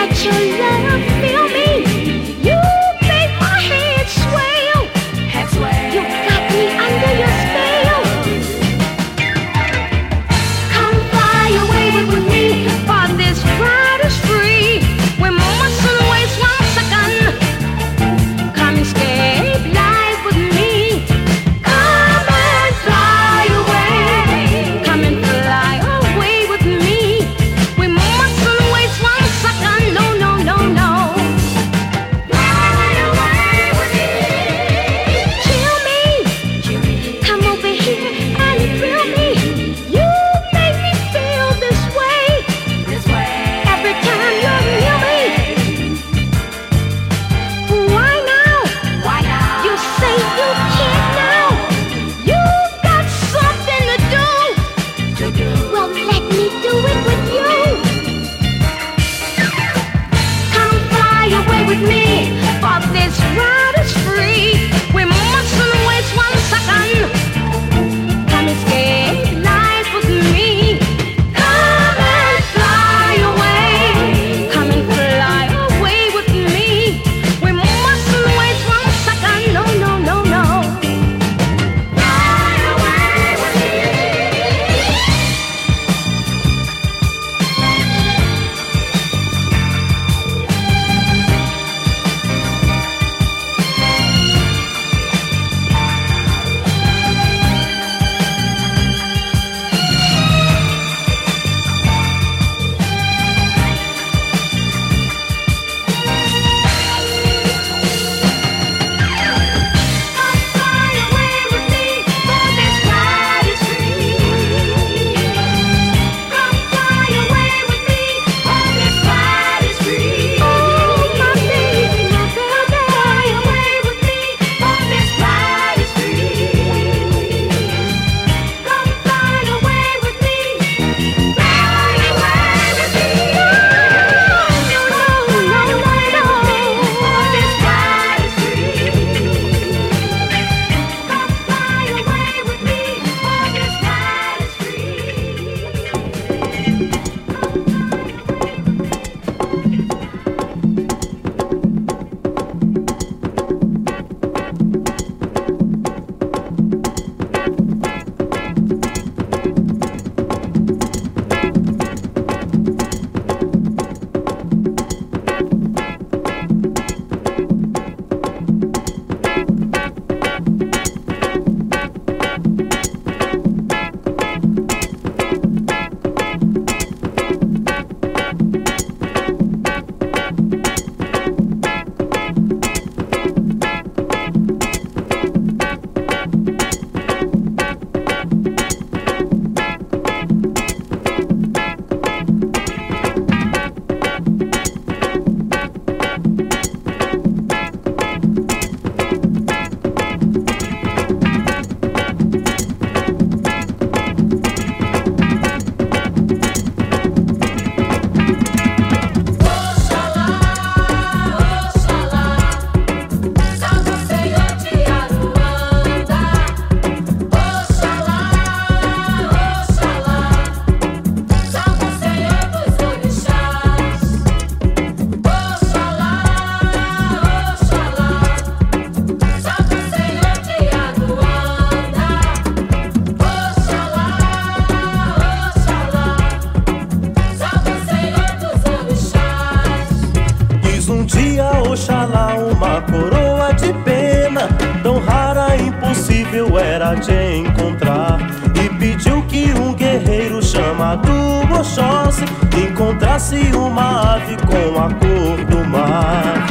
era te encontrar e pediu que um guerreiro chamado Oxóssi encontrasse uma ave com a cor do mar.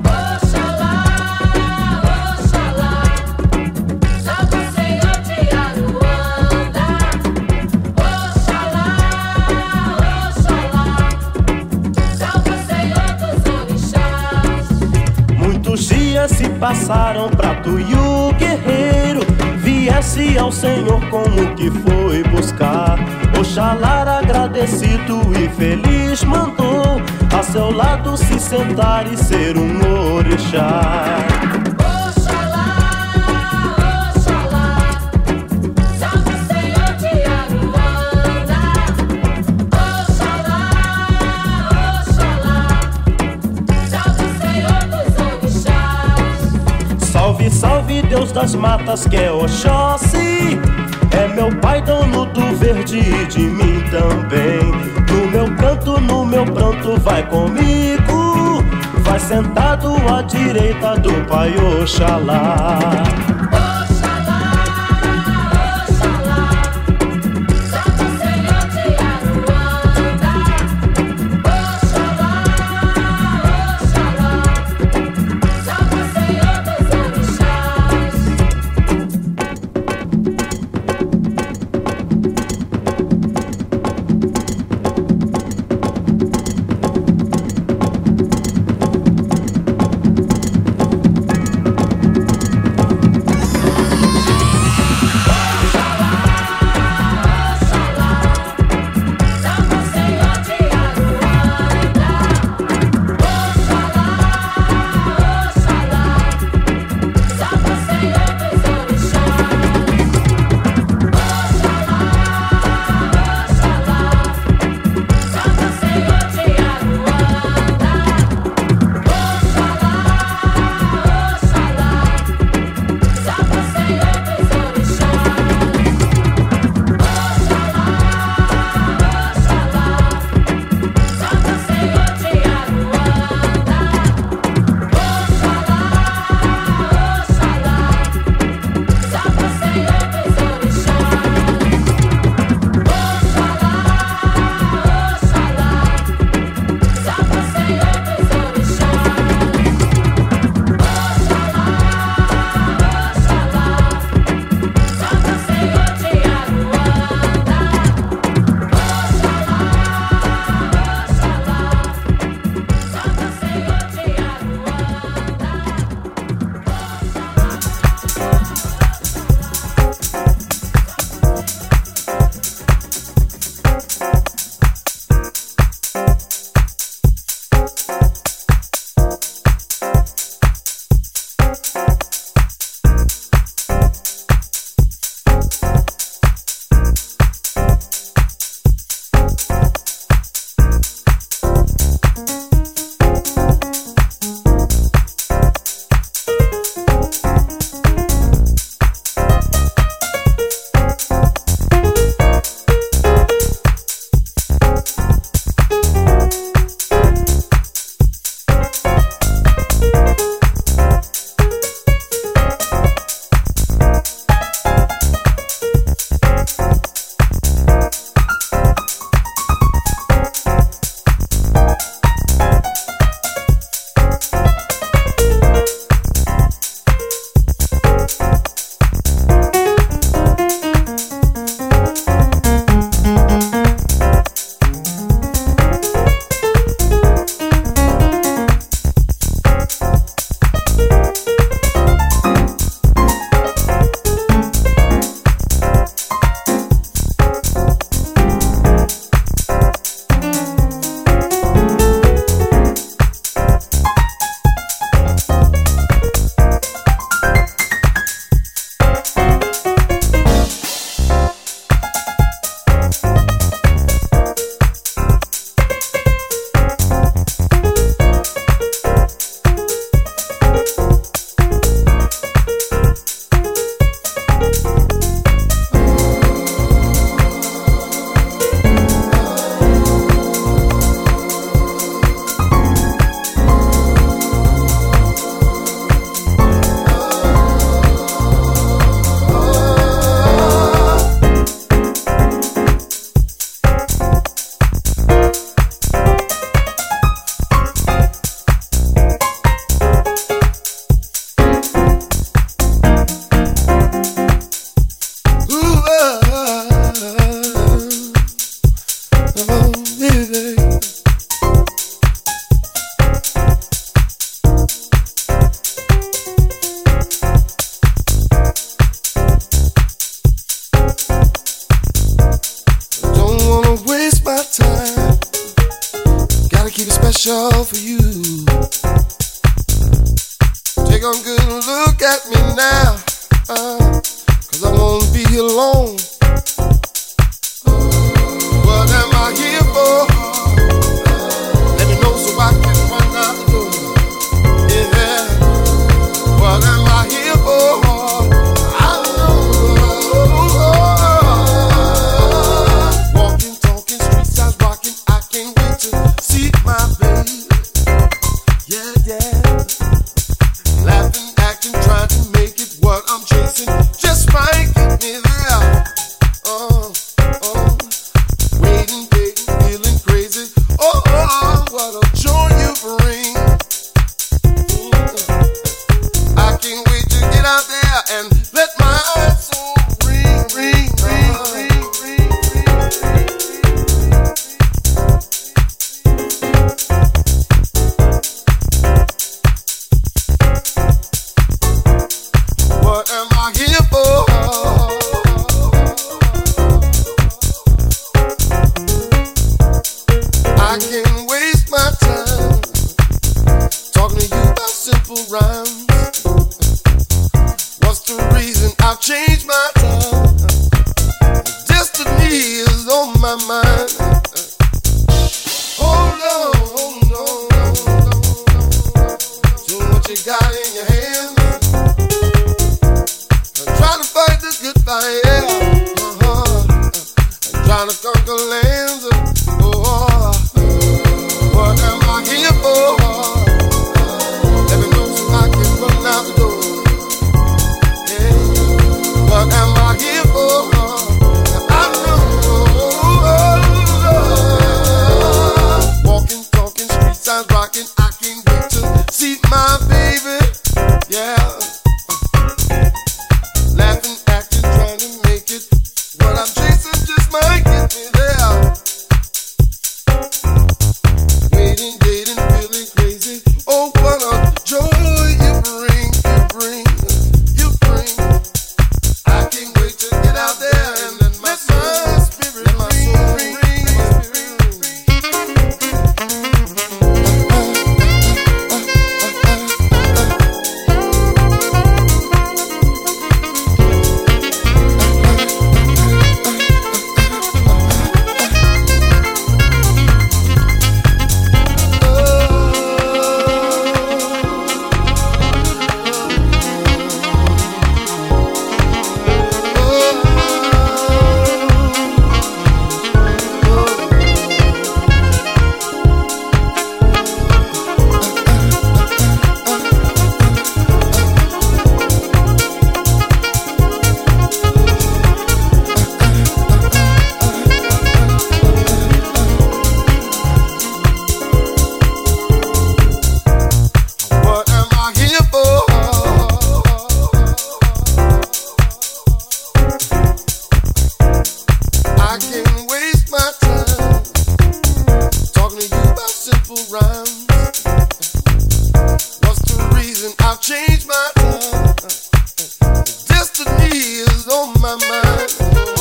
Se passaram pra tu e o guerreiro viesse ao Senhor como que foi buscar. Oxalá agradecido e feliz mandou a seu lado se sentar e ser um orixá. salve Deus das matas, que é Oxóssi. É meu pai, dono do verde e de mim também. No meu canto, no meu pranto, vai comigo. Vai sentado à direita do pai Oxalá. special for you. Take a good look at me now, 'cause I won't be alone. What am I here for? Let me know so I can run out the door. Yeah. What am I here for? Yeah, yeah. Laughing, acting, trying to make it what I'm chasing. Just might get me there. Waiting, waiting, feeling crazy. What a joy you bring. I can't wait to get out there and let my soul ring, ring, ring, ring, ring, What am I here for? I can't waste my time talking to you about simple rhymes. What's the reason I've changed my time? Destiny is on my mind. Hold on, hold on, to what you got in your hands. I'm trying to fight this good fight, yeah. I'm trying to conquer lands. What am I here for? Let me know so I can run out the door. Yeah. What am I here for? I know. Walking, talking, street signs rocking. I can't wait to see my baby. Yeah. Laughing, acting, trying to make it. What I'm chasing just might get me there. Waiting, dating, feeling crazy. Oh, what a joy you bring, you bring, you bring. I can't wait to get out there and let my spirit ring, ring, What am I here for? I can't waste my time talking to you about simple rhymes. What's the reason I've changed my time? Destiny is on my mind.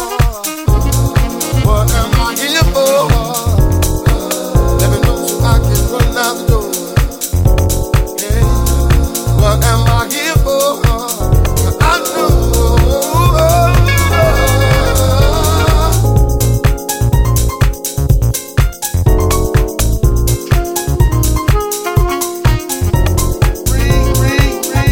What am I here for? Let me know so I can run out the door. What am I here for? I know. Ring, ring, ring.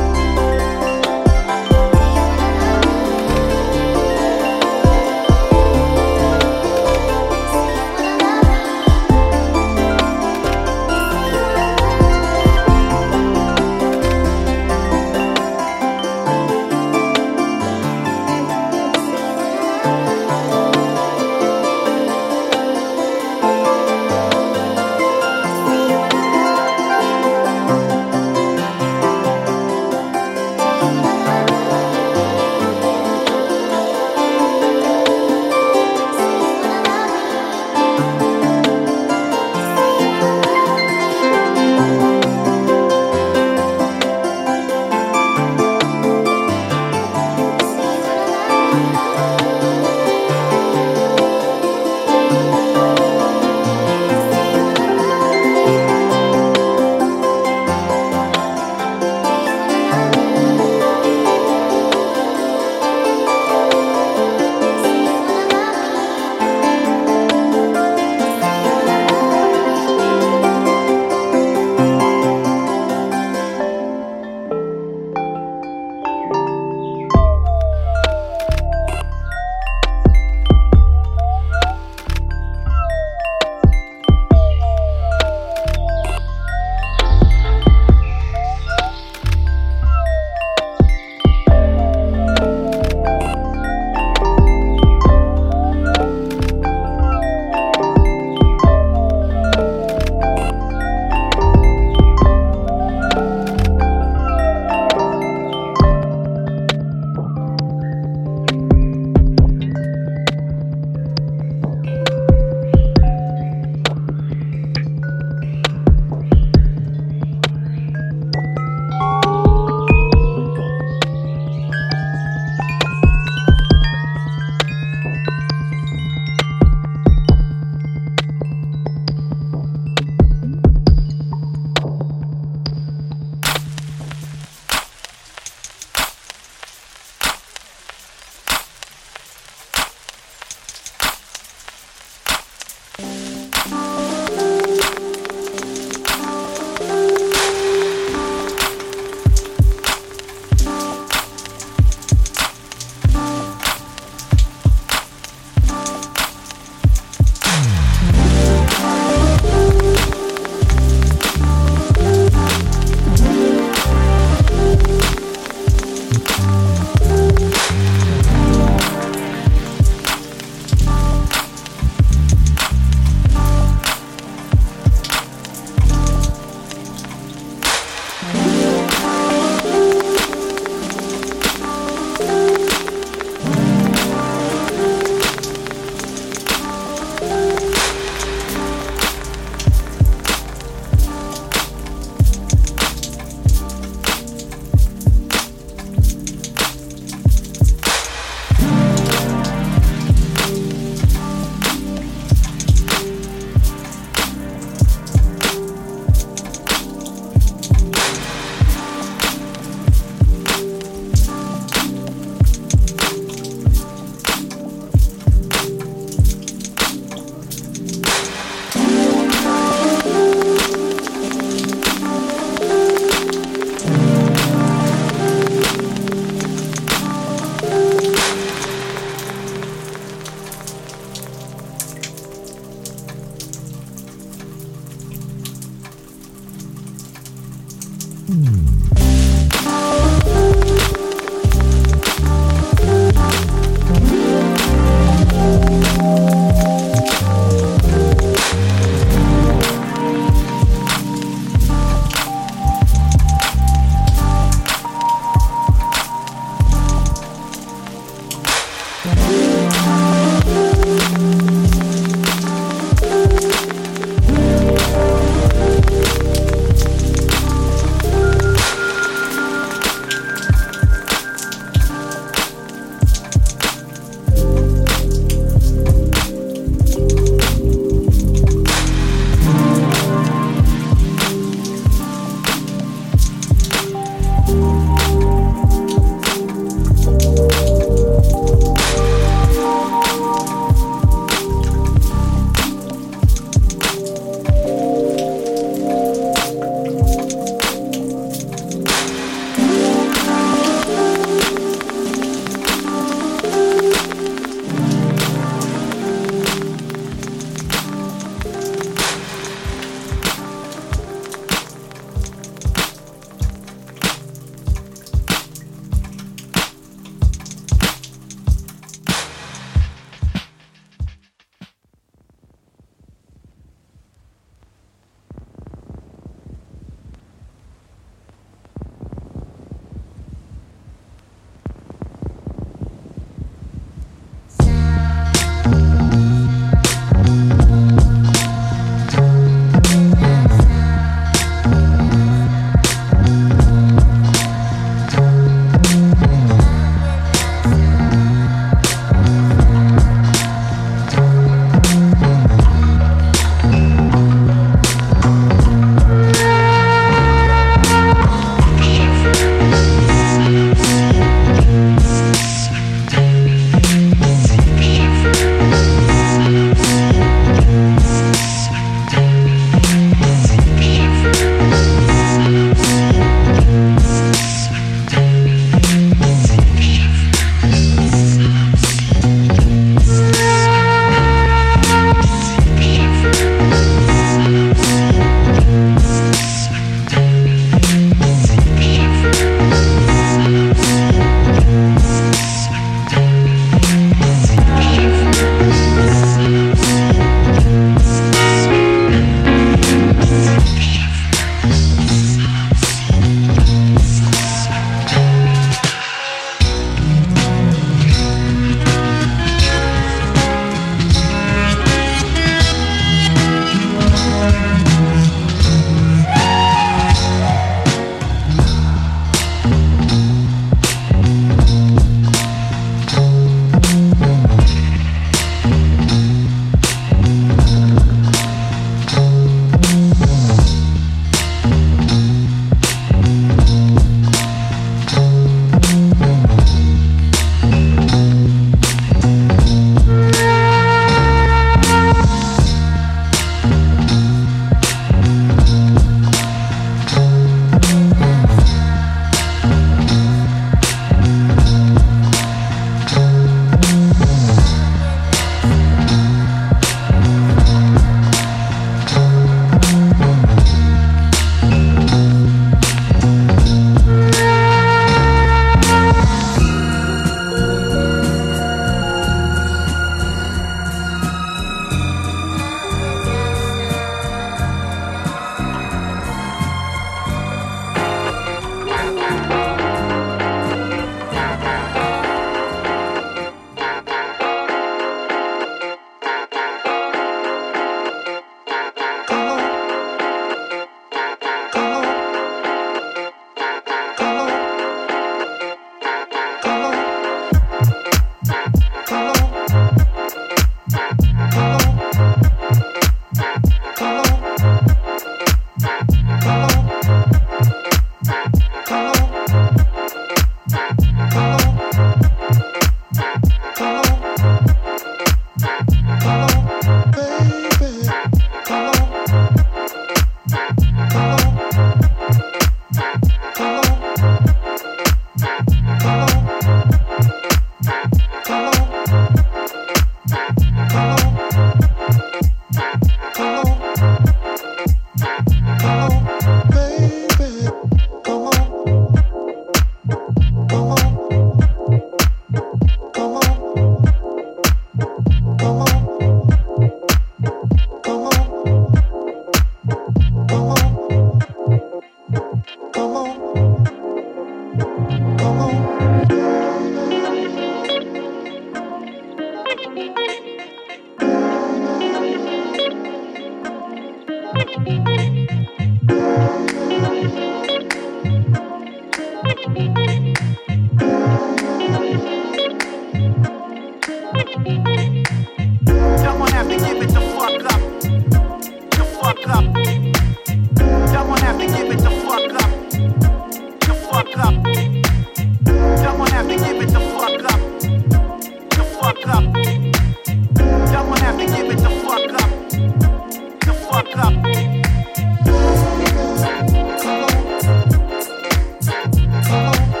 Someone have to give it the fuck up. The fuck up. Someone have to give it the fuck up. The fuck up. Someone have to give it the fuck up. The fuck up. Someone have to give it the fuck up. The fuck up. Come on. Come on.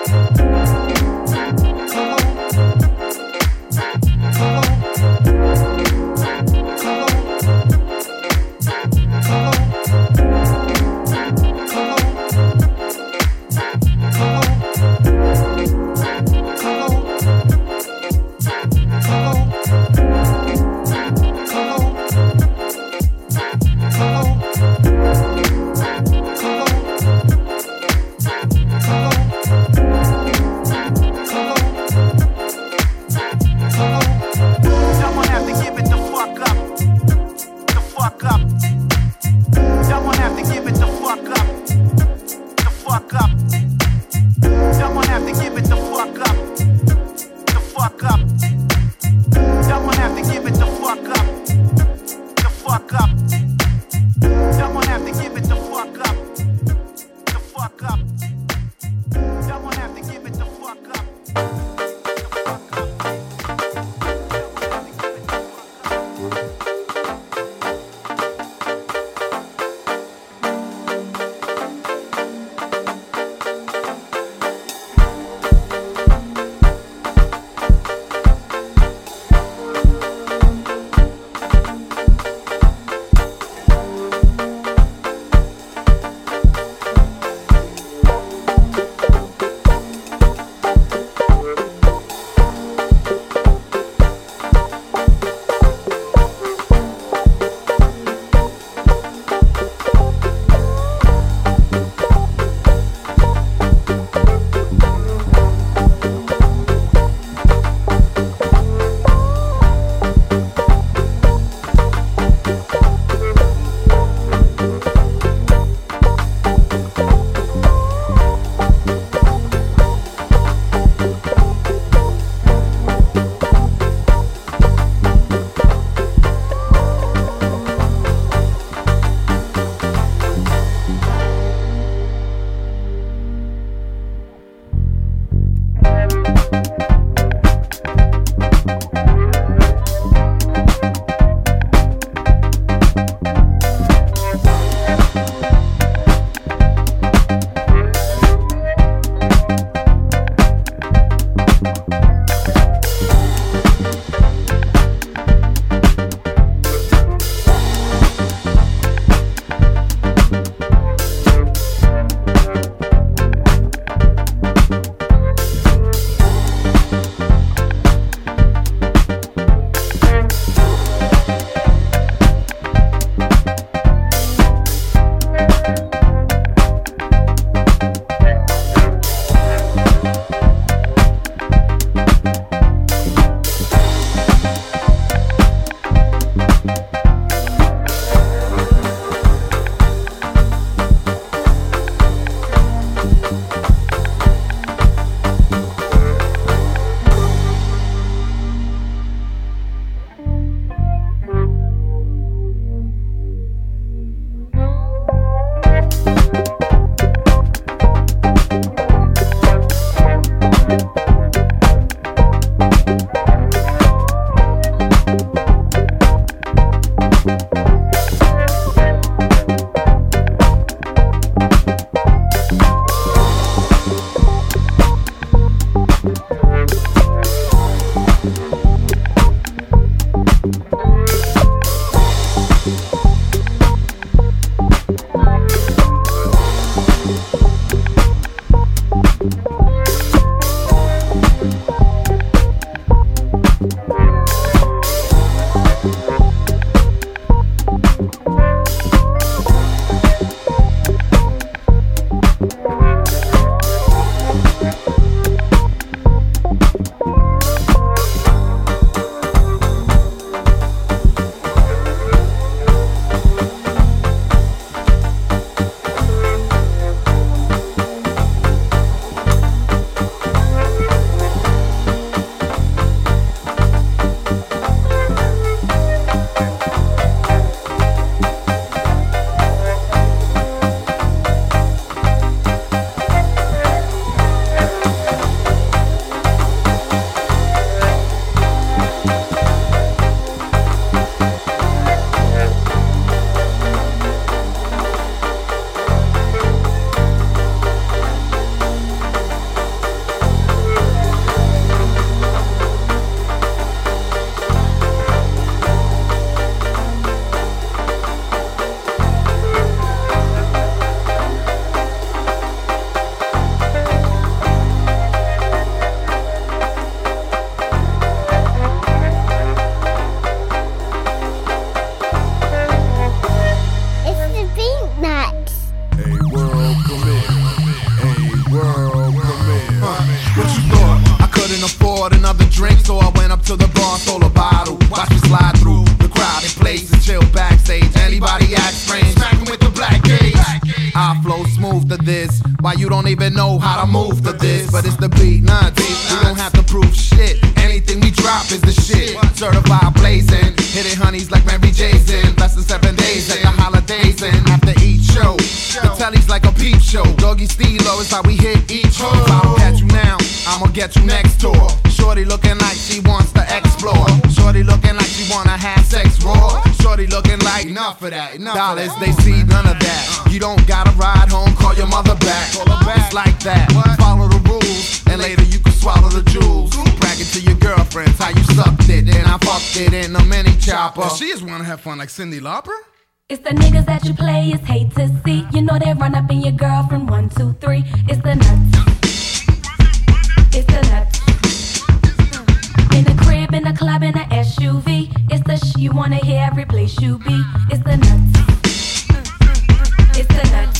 hit each. If I don't catch you now, I'ma get you next door. Shorty looking like she wants to explore. Shorty looking like she wanna have sex raw. Shorty looking like enough of that. Dollars, they see none of that. You don't gotta ride home, call your mother back. It's like that. Follow the rules, and later you can swallow the jewels. Brag it to your girlfriends how you sucked it, and I fucked it in a mini chopper. She just wanna have fun like Cyndi Lauper. It's the niggas that you players hate to see. You know they run up in your girlfriend 1, 2, 3. It's the nuts. It's the nuts. In the crib, in the club, in the SUV. It's the you wanna hear every place you be. It's the nuts. It's the nuts.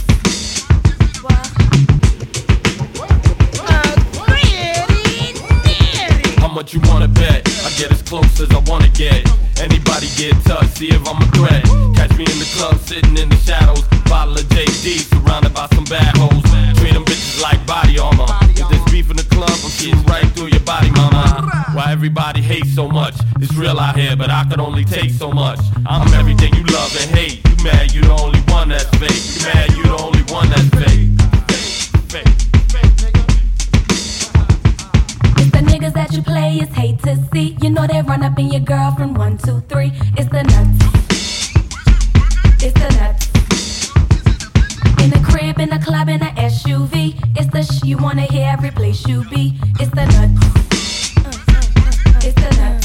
How much you wanna bet? I get as close as I wanna get. Anybody get touched, see if I'm a threat. Catch me in the club, sitting in the shadows. Bottle of JD, surrounded by some bad hoes. Treat them bitches like body armor. If there's beef in the club, I'm shooting right through your body, mama. Why everybody hates so much? It's real out here, but I can only take so much. I'm everything you love and hate. You mad, you the only one that's fake. You mad, you the only one that's fake. Niggas that you players hate to see. You know they run up in your girlfriend 1, 2, 3. It's the nuts. It's the nuts. In the crib, in the club, in the SUV. It's the you wanna hear every place you be. It's the nuts. It's the nuts.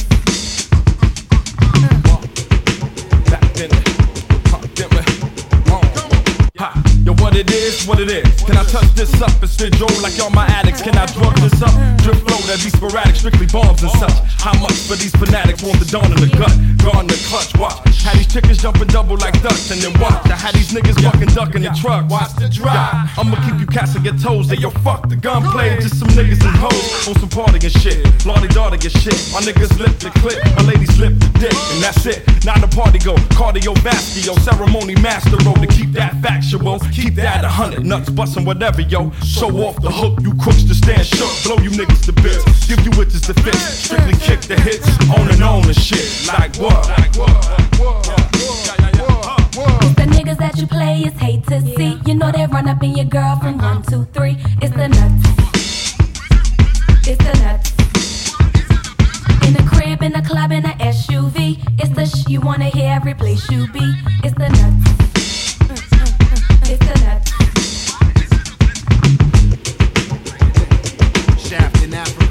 Yo, what it is, what it is. Can I touch this up and spit Joe like y'all my addicts? Can I drug this up? Drip flow that be sporadic, strictly bombs and such. How much for these fanatics want the dawn in the gut? Guard in the clutch, watch. Had these chickens jumping double like ducks, and then watch. I had these niggas fucking ducking the truck. Watch the drive. I'ma keep you cats on your toes. Hey, yo, fuck the gunplay. Just some niggas and hoes on some party and shit. Lordy daughter get shit. My niggas lip the clip, my ladies lip the dick, and that's it. Now the party go cardiovascular, ceremony master roll to keep that factual. Keep that 100 nuts bustin' whatever, yo. Show off the hook, you crooks to stand shook. Blow you niggas to bits, give you witches to fit. Strictly kick the hits, on and shit. Like what? It's the niggas that you players hate to see. You know they run up in your girlfriend 1, 2, 3. It's the nuts. It's the nuts. In the crib, in the club, in the SUV. It's the you wanna hear every place you be. It's the nuts. It's the nuts. Shaft in Africa.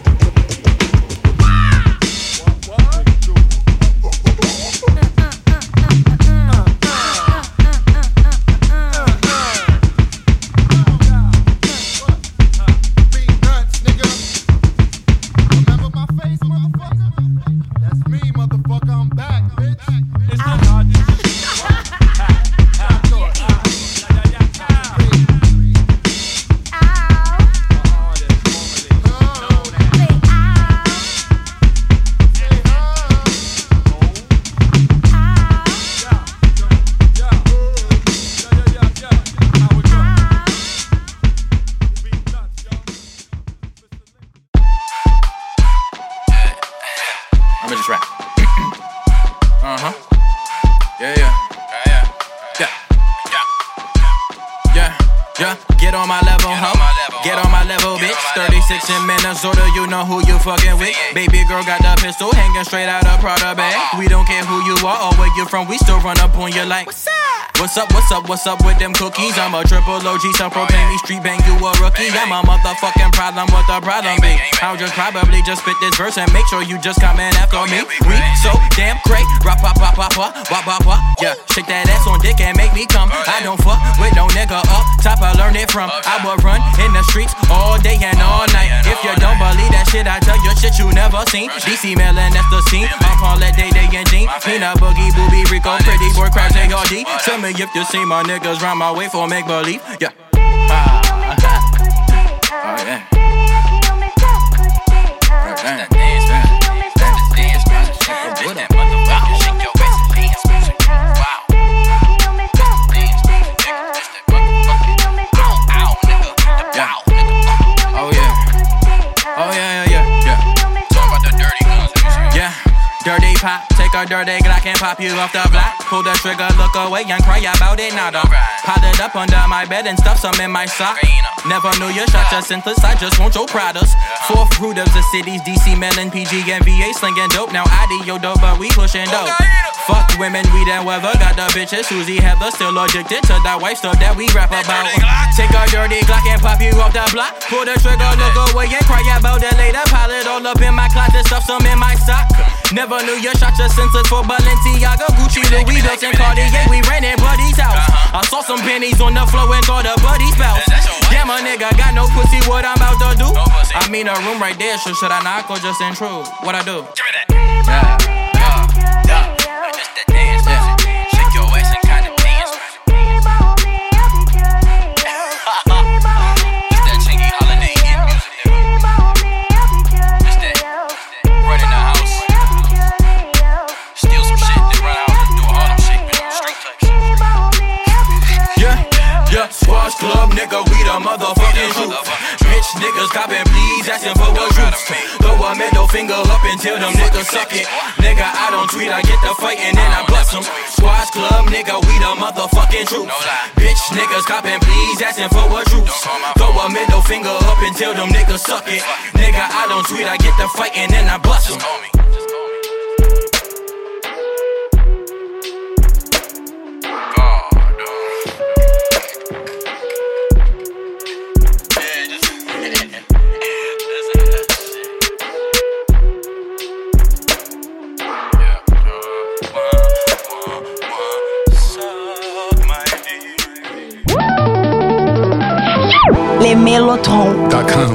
Get on my level, ho. Get on my level, bitch. 36 in Minnesota, you know who you fucking with. Baby girl got the pistol hanging straight out of Prada bag. We don't care who you are or where you from, we still run up on you like, what's up? What's up, what's up, what's up with them cookies? I'm a triple OG, self-proclaim me street bang, you a rookie. I'm a motherfucking problem, what the problem be? I'll just probably just spit this verse and make sure you just come in after me. We so damn great, rap, pop, pop, pop, pop, wop, wop, wop. Yeah, shake that ass on dick and make me come. I don't fuck with no nigga up top, I learned it from. I would run in the streets all day and all night. If you don't believe that shit, I tell you shit you never seen. DC Mellon, that's the scene. I'm Paulette, Day, and Jean. Peanut, Boogie, Booby, Rico, Pretty Boy, Crash, ARD. Tell me if you see my niggas round my way for make believe. Yeah. Oh, yeah. Dirty pop, take Take a dirty Glock and pop you off the block. Pull the trigger, look away and cry about it, nada. Hide it up under my bed and stuff some in my sock. Never knew you shot your senseless, I just want your Pradas. Fourth root of the cities, DC, Mellon, PG, and VA slinging dope. Now ID your dope, but we pushing dope. Fuck women, weed and weather. Got the bitches, Susie, Heather, still addicted to that wife stuff that we rap about. Take a dirty Glock and pop you off the block. Pull the trigger, look away and cry about it later. Pile it all up in my closet, stuff some in my sock. Never knew you shot your senseless for Balenciaga, Gucci, Louis Vuitton, and Cartier. We ran in Buddy's house. I saw some pennies on the floor and called a Buddy's spouse. Damn, a nigga got no pussy, what I'm about to do? I mean a room right there, so should I knock or just intrude? What I do? Give me that. Just that dance, shake your ass and kind of dance. It's that Chingy holiday in music. It's that run in the house, steal some shit, then run out and do all them shit, straight type shit. Yeah, squash club, nigga, we the motherfucking truth. Bitch niggas copping, please asking for a truth. Throw a middle finger up until them niggas suck it. Nigga, I don't tweet, I get the fight and then I bust them. Squash club, nigga, we the motherfucking truth. Bitch niggas copping, please asking for a truth. Throw a middle finger up until them niggas suck it. Nigga, I don't tweet, I get the fight and then I bust them. Les Mélotrons.com.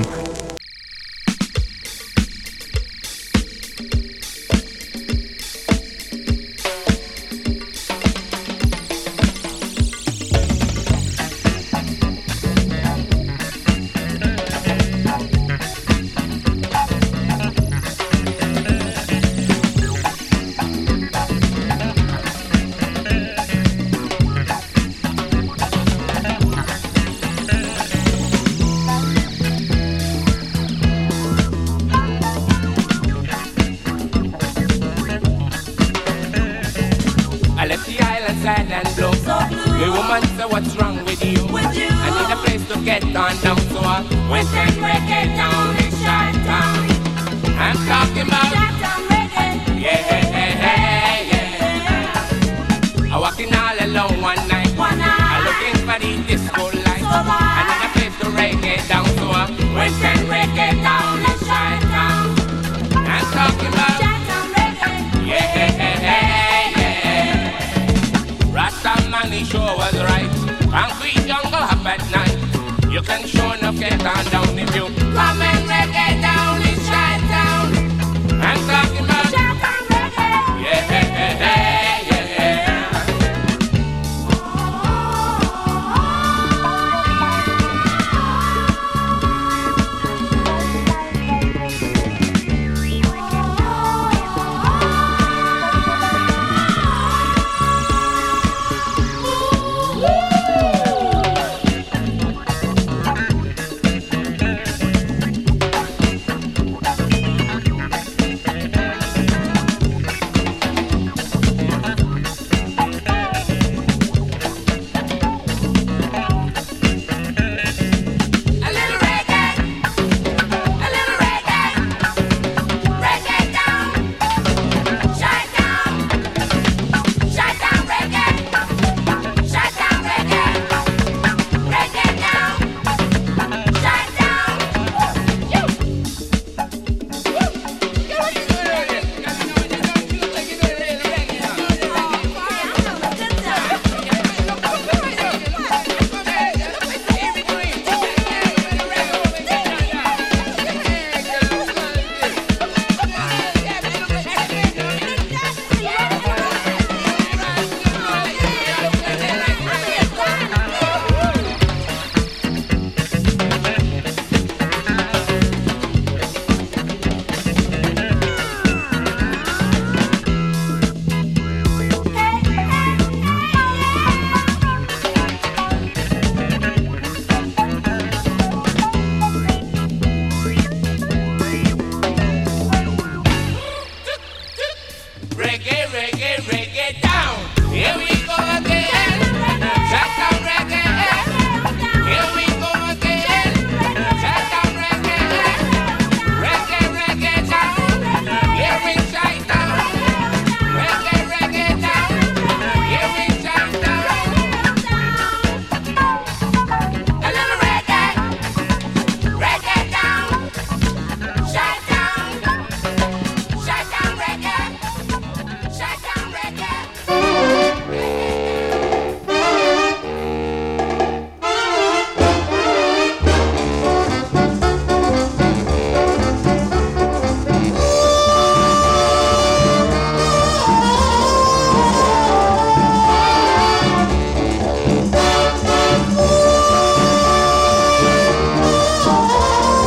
Sure was right. Concrete jungle up at night. You can sure enough get on down.